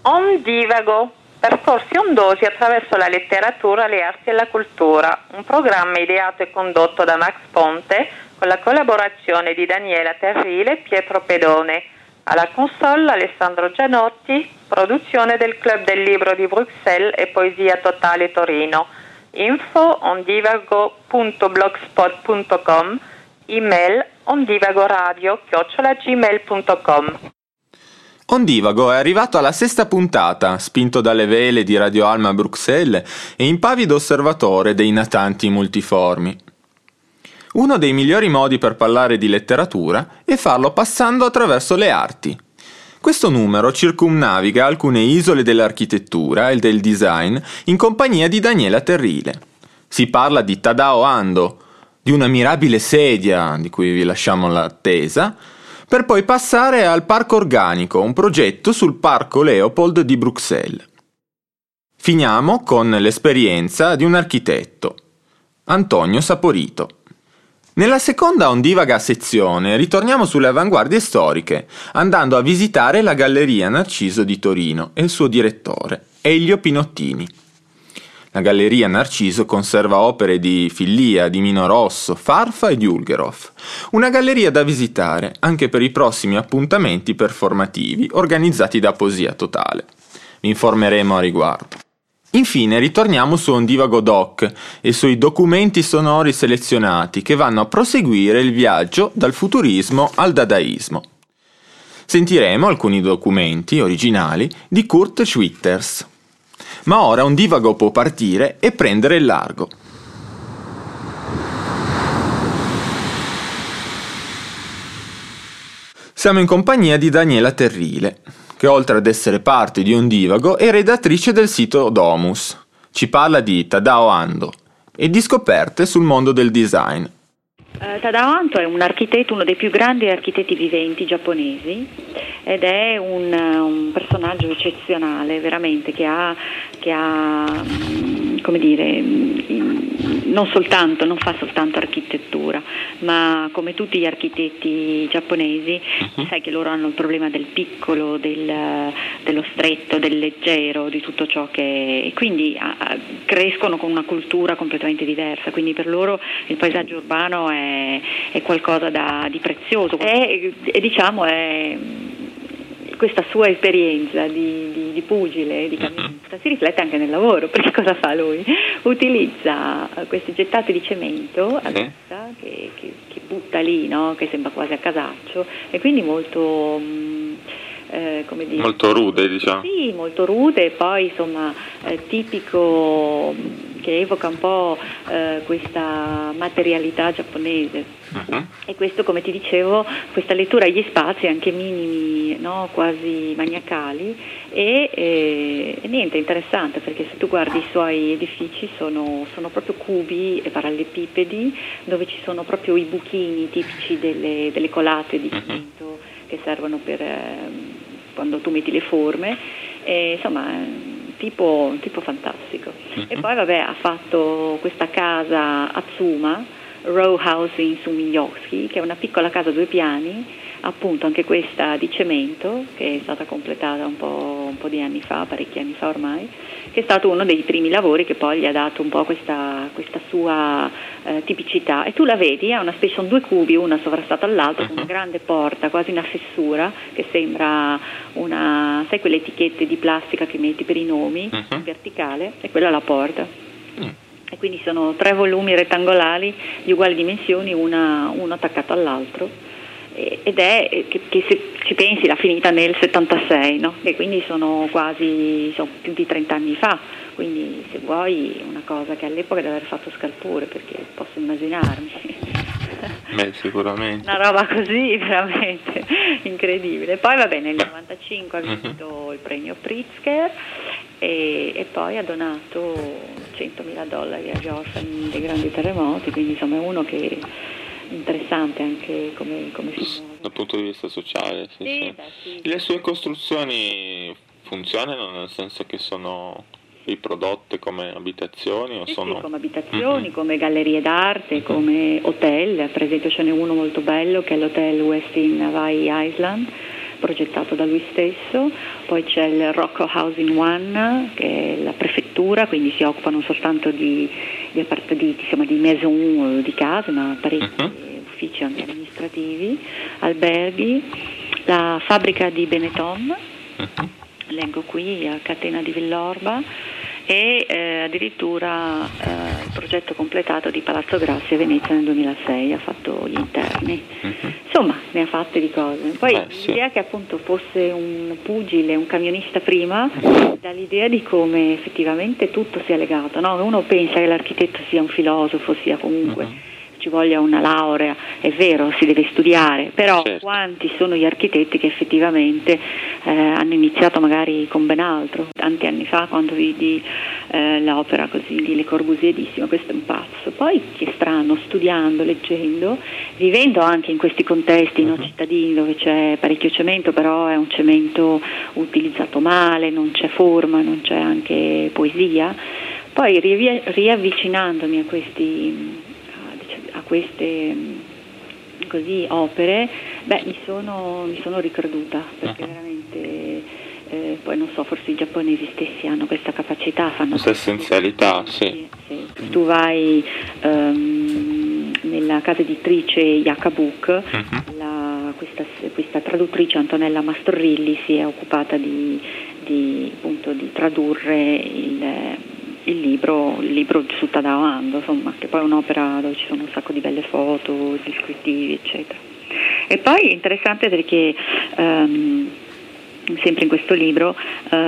Ondivago, percorsi ondosi attraverso la letteratura, le arti e la cultura, un programma ideato e condotto da Max Ponte con la collaborazione di Daniela Terrile e Pietro Pedone. Alla console Alessandro Gianotti, produzione del Club del Libro di Bruxelles e Poesia Totale Torino. Info ondivago.blogspot.com, email ondivagoradio@gmail.com. Ondivago è arrivato alla 6ª puntata, spinto dalle vele di Radio Alma Bruxelles e impavido osservatore dei natanti multiformi. Uno dei migliori modi per parlare di letteratura è farlo passando attraverso le arti. Questo numero circumnaviga alcune isole dell'architettura e del design in compagnia di Daniela Terrile. Si parla di Tadao Ando, di una mirabile sedia, di cui vi lasciamo l'attesa, per poi passare al Parco Organico, un progetto sul Parco Leopold di Bruxelles. Finiamo con l'esperienza di un architetto, Antonio Saporito. Nella seconda ondivaga sezione ritorniamo sulle avanguardie storiche, andando a visitare la Galleria Narciso di Torino e il suo direttore, Elio Pinottini. La Galleria Narciso conserva opere di Fillia, di Mino Rosso, Farfa e di Ulgerhoff. Una galleria da visitare anche per i prossimi appuntamenti performativi organizzati da Poesia Totale. Vi informeremo a riguardo. Infine ritorniamo su Ondivago Doc e sui documenti sonori selezionati che vanno a proseguire il viaggio dal futurismo al dadaismo. Sentiremo alcuni documenti originali di Kurt Schwitters. Ma ora Ondivago può partire e prendere il largo. Siamo in compagnia di Daniela Terrile, che oltre ad essere parte di Ondivago è redattrice del sito Domus. Ci parla di Tadao Ando e di scoperte sul mondo del design. Tadao Ando è un architetto, uno dei più grandi architetti viventi giapponesi, ed è un personaggio eccezionale, veramente, che ha come dire, non fa soltanto architettura, ma come tutti gli architetti giapponesi, sai che loro hanno il problema del piccolo, dello stretto, del leggero, di tutto ciò che, e quindi crescono con una cultura completamente diversa, quindi per loro il paesaggio urbano è qualcosa di prezioso e diciamo è questa sua esperienza di pugile, di camminista, si riflette anche nel lavoro, perché cosa fa lui? Utilizza questi gettati di cemento a vista che butta lì, no? Che sembra quasi a casaccio, e quindi molto come dire, molto rude, diciamo. Sì, molto rude, e poi insomma tipico, che evoca un po' questa materialità giapponese. E questo, come ti dicevo, questa lettura agli spazi anche minimi, no? Quasi maniacali, e niente, interessante, perché se tu guardi i suoi edifici sono proprio cubi e parallelepipedi, dove ci sono proprio i buchini tipici delle colate di cemento che servono per quando tu metti le forme, e insomma tipo fantastico. E poi vabbè, ha fatto questa casa Atsuma Row Housing su Milwaukee, che è una piccola casa a 2 piani, appunto anche questa di cemento, che è stata completata un po' di anni fa, parecchi anni fa ormai, che è stato uno dei primi lavori che poi gli ha dato un po' questa sua tipicità. E tu la vedi, sono 2 cubi, uno sovrastato all'altro, con una grande porta, quasi una fessura, che sembra sai quelle etichette di plastica che metti per i nomi, verticale, e quella è la porta. E quindi sono 3 volumi rettangolari di uguali dimensioni, uno attaccato all'altro, ed è che se ci pensi l'ha finita nel 76, no? E quindi sono più di 30 anni fa, quindi se vuoi una cosa che all'epoca deve aver fatto scalpore, perché posso immaginarmi. Sicuramente. Una roba così veramente incredibile. Poi va bene, nel 95 ha vinto il premio Pritzker e poi ha donato $100.000 agli orfani dei grandi terremoti, quindi insomma è uno che è interessante anche come si muove. Dal punto di vista sociale, sì. Le sue costruzioni funzionano, nel senso che sono riprodotte come abitazioni? Sì, come abitazioni, come gallerie d'arte, come hotel. Per esempio ce n'è uno molto bello che è l'hotel Westin Hawaii Island, progettato da lui stesso. Poi c'è il Rocco Housing One, che è la prefettura, quindi si occupano soltanto di maison, di case, ma parecchi uffici anche amministrativi, alberghi. La fabbrica di Benetton, leggo qui, a Catena di Villorba, e addirittura il progetto completato di Palazzo Grassi a Venezia nel 2006, ha fatto gli interni. Insomma, ne ha fatte di cose. Poi l'idea che appunto fosse un pugile, un camionista prima, dà l'idea di come effettivamente tutto sia legato, no? Uno pensa che l'architetto sia un filosofo, sia comunque ci voglia una laurea, è vero, si deve studiare, però quanti sono gli architetti che effettivamente hanno iniziato magari con ben altro? Tanti anni fa, quando vidi l'opera così di Le Corbusier, dissi: ma questo è un pazzo. Poi, che strano, studiando, leggendo, vivendo anche in questi contesti cittadini dove c'è parecchio cemento, però è un cemento utilizzato male, non c'è forma, non c'è anche poesia. Poi riavvicinandomi a queste così opere, mi sono ricreduta, perché veramente poi non so, forse i giapponesi stessi hanno questa capacità, fanno questa essenzialità, sì. Tu vai nella casa editrice Yakabuk, questa traduttrice Antonella Mastrorilli si è occupata di tradurre il libro su Tadao Ando, insomma, che poi è un'opera dove ci sono un sacco di belle foto, descrittivi, eccetera. E poi è interessante perché sempre in questo libro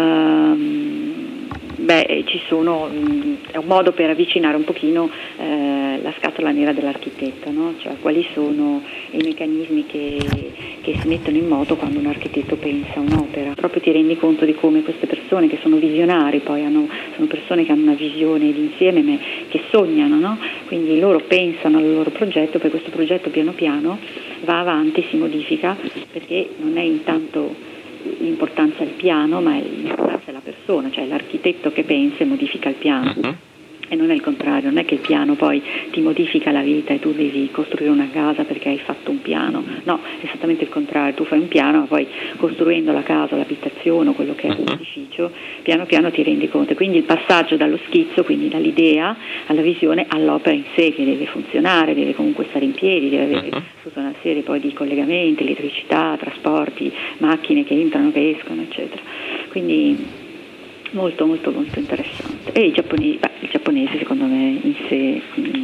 ci sono, è un modo per avvicinare un pochino la scatola nera dell'architetto, no? Cioè quali sono i meccanismi che si mettono in moto quando un architetto pensa a un'opera. Proprio ti rendi conto di come queste persone che sono visionari, poi sono persone che hanno una visione d'insieme, ma che sognano, no? Quindi loro pensano al loro progetto, poi questo progetto piano piano va avanti, si modifica, perché non è intanto l'importanza del piano, ma l'importanza è la persona, cioè l'architetto che pensa e modifica il piano. E non è il contrario, non è che il piano poi ti modifica la vita e tu devi costruire una casa perché hai fatto un piano, no, è esattamente il contrario, tu fai un piano, ma poi costruendo la casa, l'abitazione o quello che è l'edificio, piano piano ti rendi conto. Quindi il passaggio dallo schizzo, quindi dall'idea alla visione, all'opera in sé, che deve funzionare, deve comunque stare in piedi, deve avere tutta una serie poi di collegamenti, elettricità, trasporti, macchine che entrano, che escono, eccetera. Quindi molto molto molto interessante. E il giapponese secondo me in sé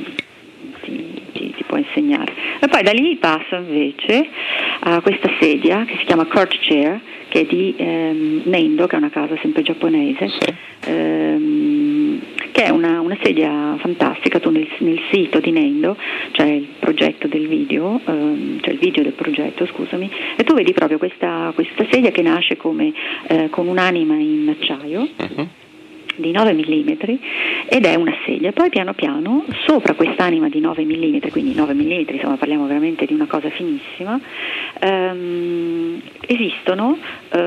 ti può insegnare. E poi da lì passo invece a questa sedia che si chiama Court Chair, che è di Nendo, che è una casa sempre giapponese, che è una sedia fantastica. Tu nel sito di Nendo c'è il progetto del video, c'è il video del progetto, scusami, e tu vedi proprio questa sedia che nasce come con un'anima in acciaio di 9 mm ed è una sedia. Poi piano piano sopra quest'anima di 9 mm, quindi 9 mm, insomma parliamo veramente di una cosa finissima, esistono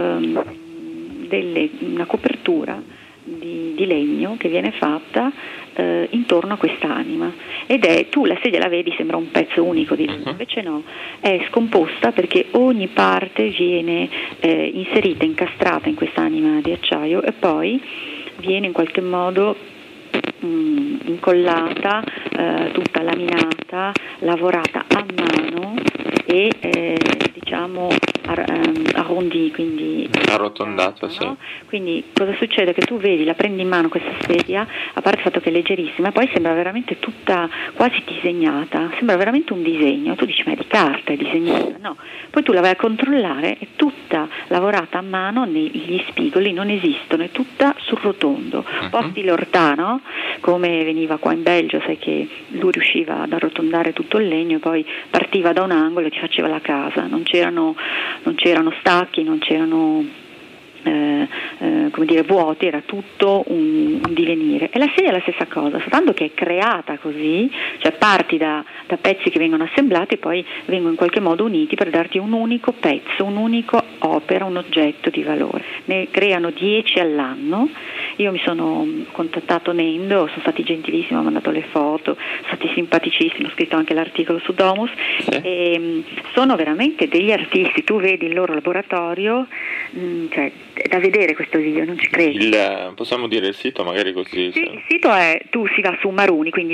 una copertura di legno che viene fatta intorno a quest'anima, ed tu la sedia la vedi, sembra un pezzo unico di legno, invece no, è scomposta perché ogni parte viene inserita, incastrata in quest'anima di acciaio e poi viene in qualche modo incollata, tutta laminata, lavorata a mano e diciamo arrondi, quindi arrotondata, sì. No? Quindi cosa succede? Che tu vedi, la prendi in mano questa sedia, a parte il fatto che è leggerissima, poi sembra veramente tutta quasi disegnata, sembra veramente un disegno. Tu dici: ma è di carta, è disegnata? No, poi tu la vai a controllare, è tutta lavorata a mano, gli spigoli non esistono, è tutta sul rotondo, un po' stile Ortano, come veniva qua in Belgio, sai che lui riusciva ad arrotondare tutto il legno e poi partiva da un angolo e ti faceva la casa, non c'erano stacchi, non c'erano come dire vuoti, era tutto un divenire. E la sedia è la stessa cosa, soltanto che è creata così, cioè parti da pezzi che vengono assemblati e poi vengono in qualche modo uniti per darti un unico pezzo, un'unica opera, un oggetto di valore. Ne creano 10 all'anno io mi sono contattato Nendo, sono stati gentilissimi, hanno mandato le foto, sono stati simpaticissimi, ho scritto anche l'articolo su Domus, e sono veramente degli artisti, tu vedi il loro laboratorio, cioè è da vedere questo video, non ci credi. Possiamo dire il sito magari così? Sì, il sito è, tu si va su Maruni, quindi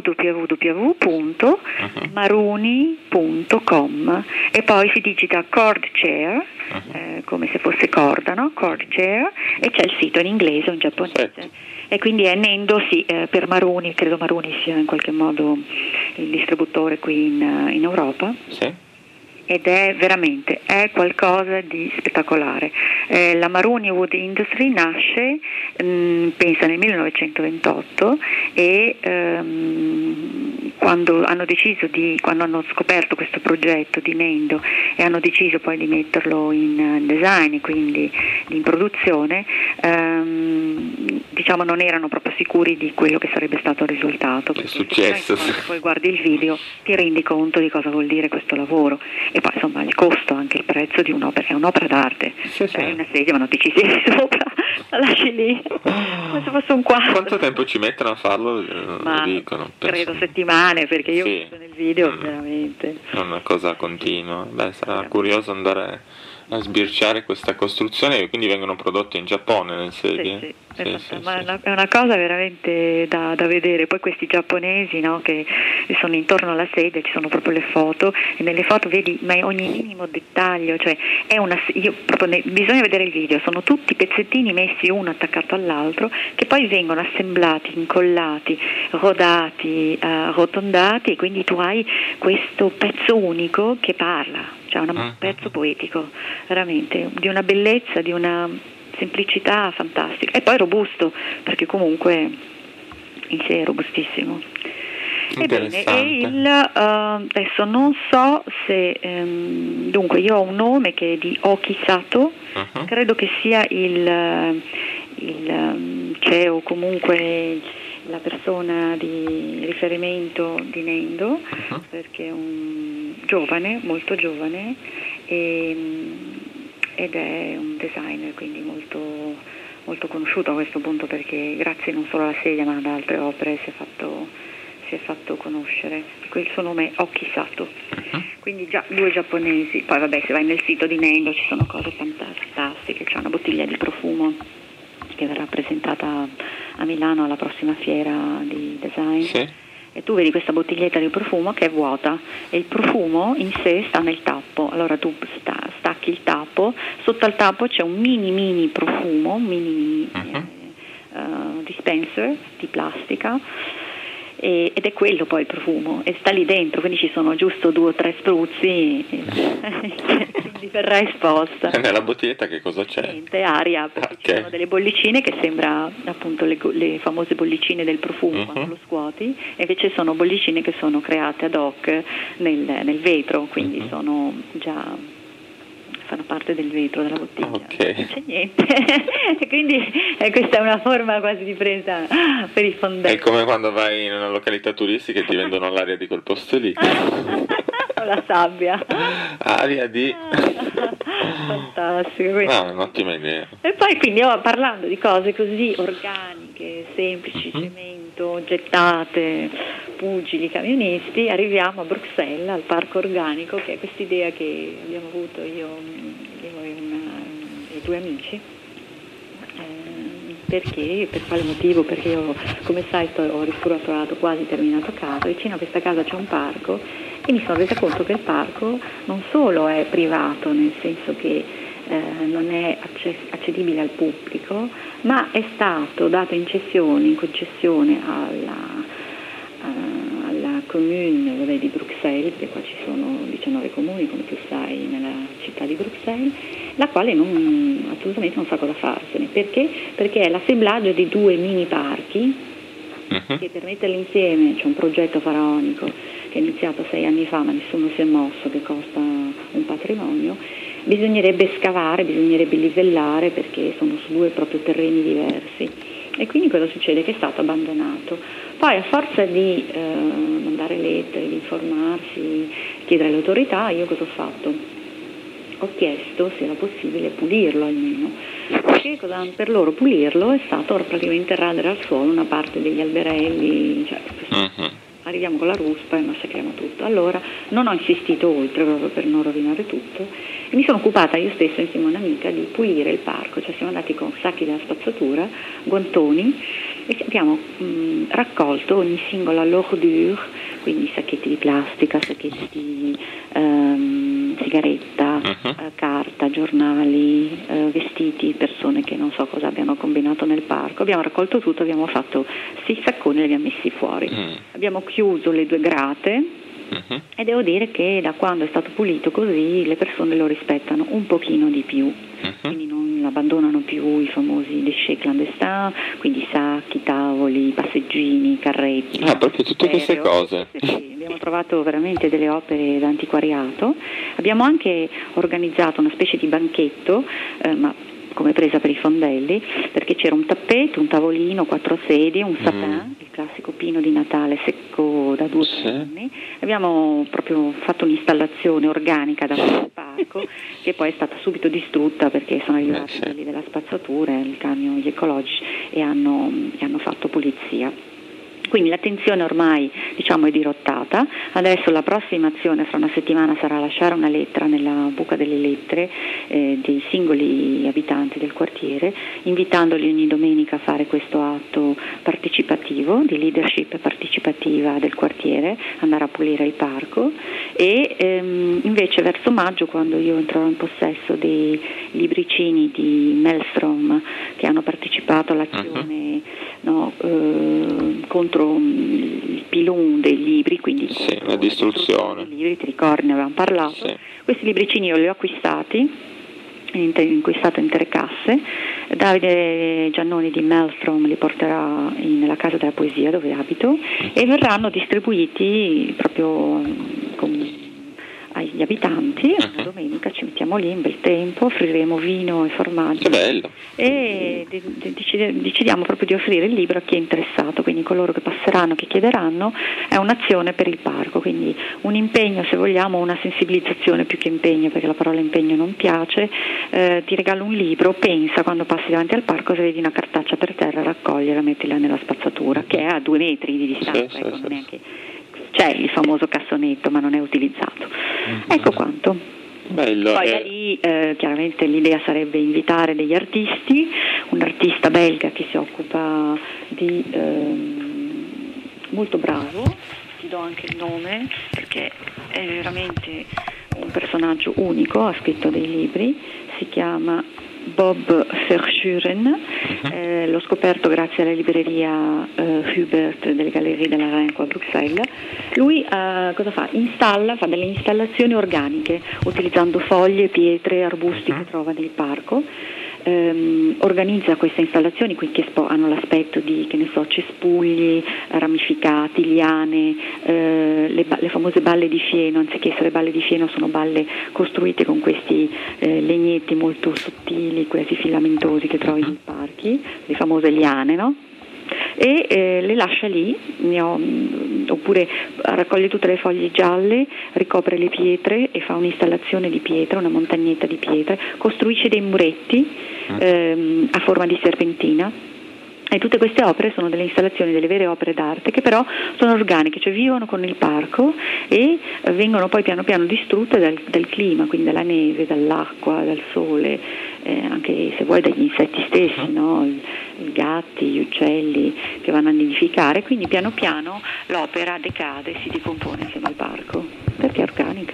www.maruni.com e poi si digita Chord Chair, come se fosse corda, no? Chord Chair, e c'è il sito in inglese o in giapponese. E quindi è Nendo, sì, per Maruni, credo Maruni sia in qualche modo il distributore qui in Europa. Sì. Ed è veramente qualcosa di spettacolare. La Maruni Wood Industry nasce, pensa nel 1928 e quando hanno scoperto questo progetto di Nendo e hanno deciso poi di metterlo in design, quindi in produzione, diciamo non erano proprio sicuri di quello che sarebbe stato il risultato. È successo. Quando poi guardi il video ti rendi conto di cosa vuol dire questo lavoro. E poi insomma il costo, anche il prezzo di un'opera, è un'opera d'arte, è una sedia ma non ti ci siedi sopra, la lasci lì come se fosse un quadro. Quanto tempo ci mettono a farlo? Ma lo dicono, credo settimane, perché io ho visto nel video veramente è una cosa continua. Sarà curioso andare a sbirciare questa costruzione, e quindi vengono prodotte in Giappone nel sedie. Ma è una cosa veramente da vedere. Poi questi giapponesi, no, che sono intorno alla sedia, ci sono proprio le foto, e nelle foto vedi ogni minimo dettaglio, cioè bisogna vedere il video, sono tutti pezzettini messi uno attaccato all'altro che poi vengono assemblati, incollati, rodati, arrotondati, e quindi tu hai questo pezzo unico che parla, cioè un pezzo poetico, veramente, di una bellezza, di una semplicità fantastica, e poi robusto, perché comunque in sé è robustissimo. Ebbene, adesso non so se dunque io ho un nome che è di Okisato, credo che sia il CEO, comunque la persona di riferimento di Nendo, perché è un giovane, molto giovane, ed è un designer, quindi molto, molto conosciuto a questo punto, perché grazie non solo alla sedia ma ad altre opere si è fatto conoscere. Il suo nome è Okisato, quindi già due giapponesi. Poi vabbè, se vai nel sito di Nendo ci sono cose fantastiche, c'è una bottiglia di profumo che verrà presentata a Milano alla prossima fiera di design. E tu vedi questa bottiglietta di profumo che è vuota, e il profumo in sé sta nel tappo. Allora tu stacchi il tappo, sotto al tappo c'è un mini profumo, un mini dispenser di plastica, ed è quello poi il profumo, e sta lì dentro, quindi ci sono giusto 2 o 3 spruzzi quindi verrà esposta. E nella bottiglietta che cosa c'è? Niente, aria, perché ci sono delle bollicine che sembra appunto le famose bollicine del profumo quando lo scuoti, e invece sono bollicine che sono create ad hoc nel vetro, quindi fanno parte del vetro della bottiglia, non c'è niente. Quindi questa è una forma quasi di presa per i fondelli. È come quando vai in una località turistica e ti vendono l'aria di quel posto lì. O la sabbia. Aria di... Fantastico. No, è un'ottima idea. E poi quindi parlando di cose così organiche, semplici, cemento, gettate, pugili, camionisti, arriviamo a Bruxelles, al parco organico, che è quest'idea che abbiamo avuto io e 2 amici. Perché? Per quale motivo? Perché io, come sai, ho ristrutturato quasi terminato casa, vicino a questa casa c'è un parco, e mi sono resa conto che il parco non solo è privato, nel senso che non è accedibile al pubblico, ma è stato dato in concessione alla comune di Bruxelles, perché qua ci sono 19 comuni, come tu sai, nella città di Bruxelles, la quale assolutamente non sa cosa farsene. Perché? Perché è l'assemblaggio di 2 mini parchi, che per metterli insieme c'è un progetto faraonico che è iniziato 6 anni fa, ma nessuno si è mosso, che costa un patrimonio. Bisognerebbe scavare, bisognerebbe livellare, perché sono su 2 proprio terreni diversi. E quindi cosa succede? Che è stato abbandonato. Poi, a forza di mandare lettere, di informarsi, chiedere alle autorità, io cosa ho fatto? ho chiesto se era possibile pulirlo almeno, perché per loro pulirlo è stato praticamente radere al suolo una parte degli alberelli, cioè, arriviamo con la ruspa e massacriamo tutto. Allora non ho insistito oltre proprio per non rovinare tutto e mi sono occupata io stessa insieme a un'amica di pulire il parco, cioè siamo andati con sacchi della spazzatura, guantoni e abbiamo raccolto ogni singola l'ordure, quindi sacchetti di plastica, sacchetti di sigaretta, carta, giornali, vestiti, persone che non so cosa abbiano combinato nel parco. Abbiamo raccolto tutto, abbiamo fatto 6 sacconi e li abbiamo messi fuori. Abbiamo chiuso le 2 grate e devo dire che da quando è stato pulito così le persone lo rispettano un pochino di più, quindi non abbandonano più i famosi déchets clandestins, quindi sacchi, tavoli, passeggini, carretti. Proprio tutte queste cose. Sì, abbiamo trovato veramente delle opere d'antiquariato. Abbiamo anche organizzato una specie di banchetto, ma come presa per i fondelli, perché c'era un tappeto, un tavolino, 4 sedie, un sapin, il classico pino di Natale secco da 2 anni. Abbiamo proprio fatto un'installazione organica davanti al parco che poi è stata subito distrutta perché sono arrivati quelli della spazzatura, il camion, gli ecologici e hanno fatto pulizia. Quindi l'attenzione ormai è dirottata. Adesso la prossima azione fra una settimana sarà lasciare una lettera nella buca delle lettere dei singoli abitanti del quartiere, invitandoli ogni domenica a fare questo atto partecipativo, di leadership partecipativa del quartiere, andare a pulire il parco e invece verso maggio, quando io entrerò in possesso dei libricini di Maelstrom che hanno partecipato all'azione contro il pilon dei libri, quindi la distruzione dei libri, ti ricordi, ne avevamo parlato. Questi libricini io li ho acquistati in stato in 3 casse. Davide Giannoni di Maelstrom li porterà nella casa della poesia dove abito e verranno distribuiti proprio agli abitanti. Una domenica ci mettiamo lì in bel tempo, offriremo vino e formaggio. Che bello! E decidiamo proprio di offrire il libro a chi è interessato, quindi coloro che passeranno, che chiederanno. È un'azione per il parco, quindi un impegno, se vogliamo, una sensibilizzazione più che impegno, perché la parola impegno non piace. Ti regalo un libro, pensa quando passi davanti al parco, se vedi una cartaccia per terra, raccoglierla, mettila nella spazzatura, che è a 2 metri di distanza, non neanche. C'è il famoso cassonetto, ma non è utilizzato. Ecco quanto. Bello. Poi da lì chiaramente l'idea sarebbe invitare degli artisti, un artista belga che si occupa di molto bravo, ti do anche il nome perché è veramente un personaggio unico, ha scritto dei libri, si chiama Bob Verschuren, l'ho scoperto grazie alla libreria Hubert delle Gallerie della Renko a Bruxelles. Lui cosa fa? Fa delle installazioni organiche utilizzando foglie, pietre, arbusti che trova nel parco. Organizza queste installazioni che hanno l'aspetto di, cespugli ramificati, liane, le famose balle di fieno. Anziché essere balle di fieno sono balle costruite con questi legnetti molto sottili, quasi filamentosi che trovi nei parchi, le famose liane, no? E le lascia lì, oppure raccoglie tutte le foglie gialle, ricopre le pietre e fa un'installazione di pietra, una montagnetta di pietre, costruisce dei muretti a forma di serpentina. E tutte queste opere sono delle installazioni, delle vere opere d'arte che però sono organiche, cioè vivono con il parco e vengono poi piano piano distrutte dal clima, quindi dalla neve, dall'acqua, dal sole, anche se vuoi dagli insetti stessi, no? I gatti, gli uccelli che vanno a nidificare, quindi piano piano l'opera decade e si decompone insieme al parco, perché è organica.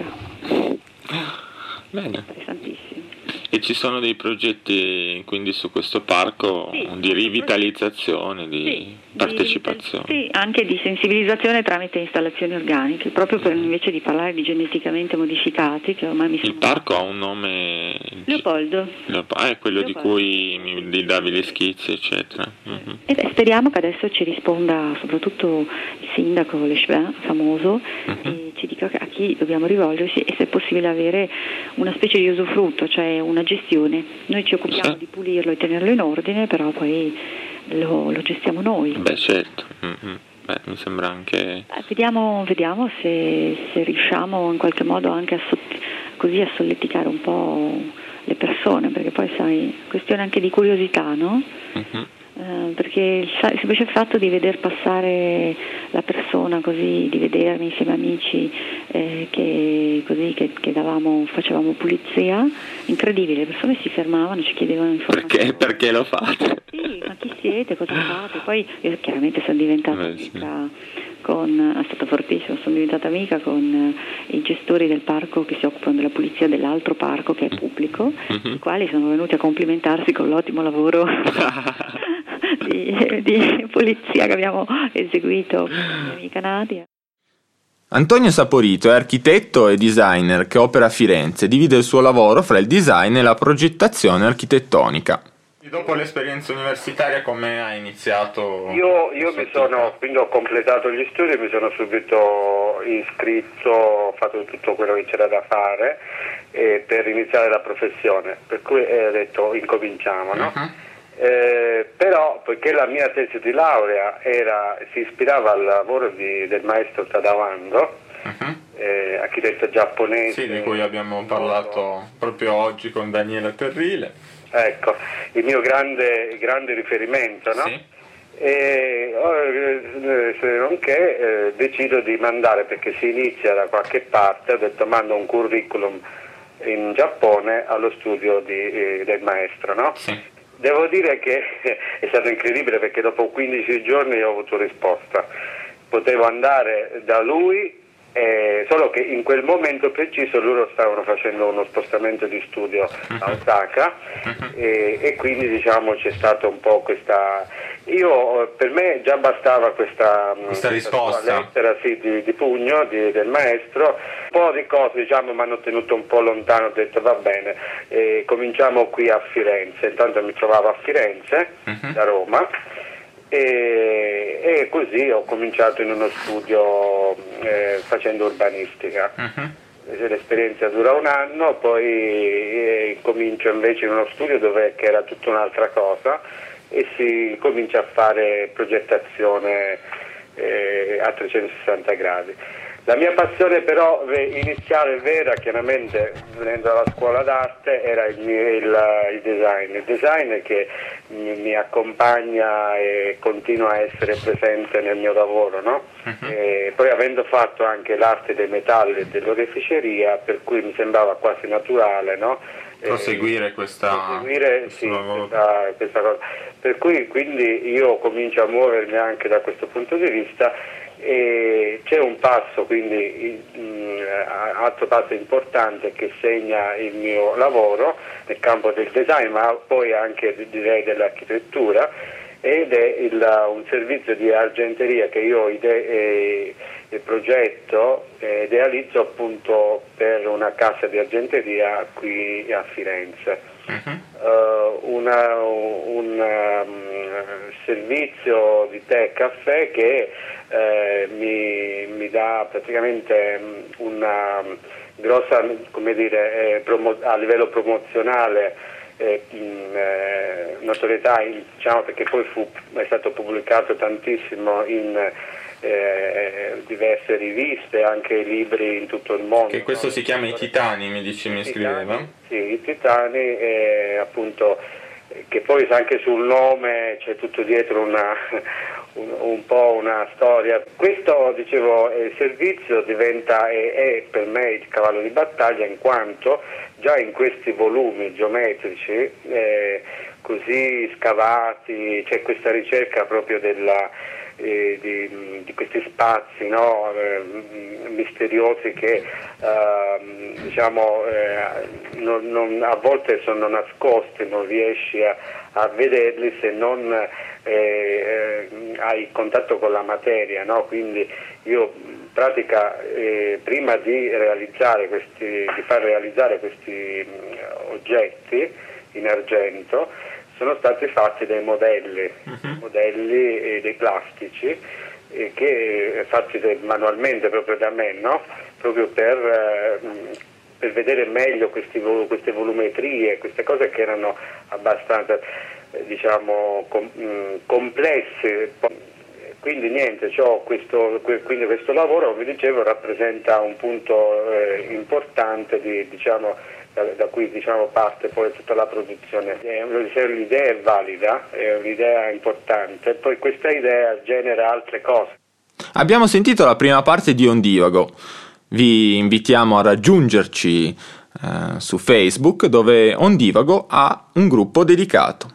Bene. Interessantissimo. E ci sono dei progetti quindi su questo parco di rivitalizzazione, di partecipazione? Sì, anche di sensibilizzazione tramite installazioni organiche, proprio per invece di parlare di geneticamente modificati, che ormai Il parco ha un nome? Leopoldo. È quello di cui mi davi le schizze, eccetera. E speriamo che adesso ci risponda soprattutto il sindaco Lechevin, famoso, e ci dica a chi dobbiamo rivolgersi e se è possibile avere una specie di usufrutto, cioè una gestione. Noi ci occupiamo di pulirlo e tenerlo in ordine, però poi lo gestiamo noi. Beh, certo. Mi sembra anche... Vediamo se riusciamo in qualche modo anche così a solleticare un po' le persone, perché poi sai, questione anche di curiosità, no? Perché il semplice fatto di veder passare la persona così, di vedermi insieme amici che facevamo pulizia, incredibile, le persone si fermavano, ci chiedevano informazioni. Perché lo fate? Sì, ma chi siete, cosa fate? Poi io chiaramente sono diventata amica è stato fortissimo, sono diventata amica con i gestori del parco che si occupano della pulizia dell'altro parco che è pubblico, i quali sono venuti a complimentarsi con l'ottimo lavoro di pulizia che abbiamo eseguito con la mia amica Nadia. Antonio Saporito è architetto e designer che opera a Firenze, divide il suo lavoro fra il design e la progettazione architettonica. Dopo l'esperienza universitaria come hai iniziato? Io quindi ho completato gli studi e mi sono subito iscritto, ho fatto tutto quello che c'era da fare per iniziare la professione, per cui ho detto incominciamo, no? Però poiché la mia tesi di laurea si ispirava al lavoro del maestro Tadawando, architetto giapponese, sì, di cui abbiamo parlato proprio oggi con Daniela Terrile. Ecco, il mio grande riferimento, no? Sì. E nonché decido di mandare, perché si inizia da qualche parte, ho detto mando un curriculum in Giappone allo studio del maestro, no? Sì. Devo dire che è stato incredibile, perché dopo 15 giorni ho avuto risposta. Potevo andare da lui, solo che in quel momento preciso loro stavano facendo uno spostamento di studio a Osaka e quindi diciamo c'è stata un po' questa... per me già bastava questa risposta, lettera di pugno del maestro. Un po' di cose diciamo mi hanno tenuto un po' lontano, ho detto va bene, cominciamo qui a Firenze. Intanto mi trovavo a Firenze da Roma. E così ho cominciato in uno studio facendo urbanistica. L'esperienza dura un anno, poi comincio invece in uno studio che era tutta un'altra cosa e si comincia a fare progettazione a 360 gradi. La mia passione però iniziale vera, chiaramente venendo dalla scuola d'arte, era il design che mi accompagna e continua a essere presente nel mio lavoro, no? E poi avendo fatto anche l'arte dei metalli e dell'oreficeria, per cui mi sembrava quasi naturale, no? Proseguire questa cosa. Per cui quindi io comincio a muovermi anche da questo punto di vista. E c'è un passo, quindi altro passo importante che segna il mio lavoro nel campo del design, ma poi anche direi dell'architettura, ed è un servizio di argenteria che io progetto e idealizzo appunto per una casa di argenteria qui a Firenze. Un servizio di tè e caffè che mi dà praticamente una grossa, come dire, a livello promozionale notorietà, diciamo, perché poi è stato pubblicato tantissimo in diverse riviste, anche libri in tutto il mondo. Che questo si chiama I Titani, mi scriveva? Sì, I Titani, appunto, che poi anche sul nome c'è tutto dietro un po' una storia. Questo, dicevo, servizio diventa è per me il cavallo di battaglia, in quanto già in questi volumi geometrici così scavati c'è questa ricerca proprio di questi spazi, no? Misteriosi che a volte sono nascosti, non riesci a vederli se non hai contatto con la materia, no? Quindi io in pratica prima di far realizzare questi oggetti in argento sono stati fatti dei modelli dei plastici che fatti manualmente proprio da me, no? Proprio per vedere meglio queste volumetrie, queste cose che erano abbastanza complesse. Quindi niente, quindi questo lavoro, come dicevo, rappresenta un punto importante da cui parte poi tutta la produzione. L'idea è valida, è un'idea importante, poi questa idea genera altre cose. Abbiamo sentito la prima parte di Ondivago. Vi invitiamo a raggiungerci su Facebook, dove Ondivago ha un gruppo dedicato.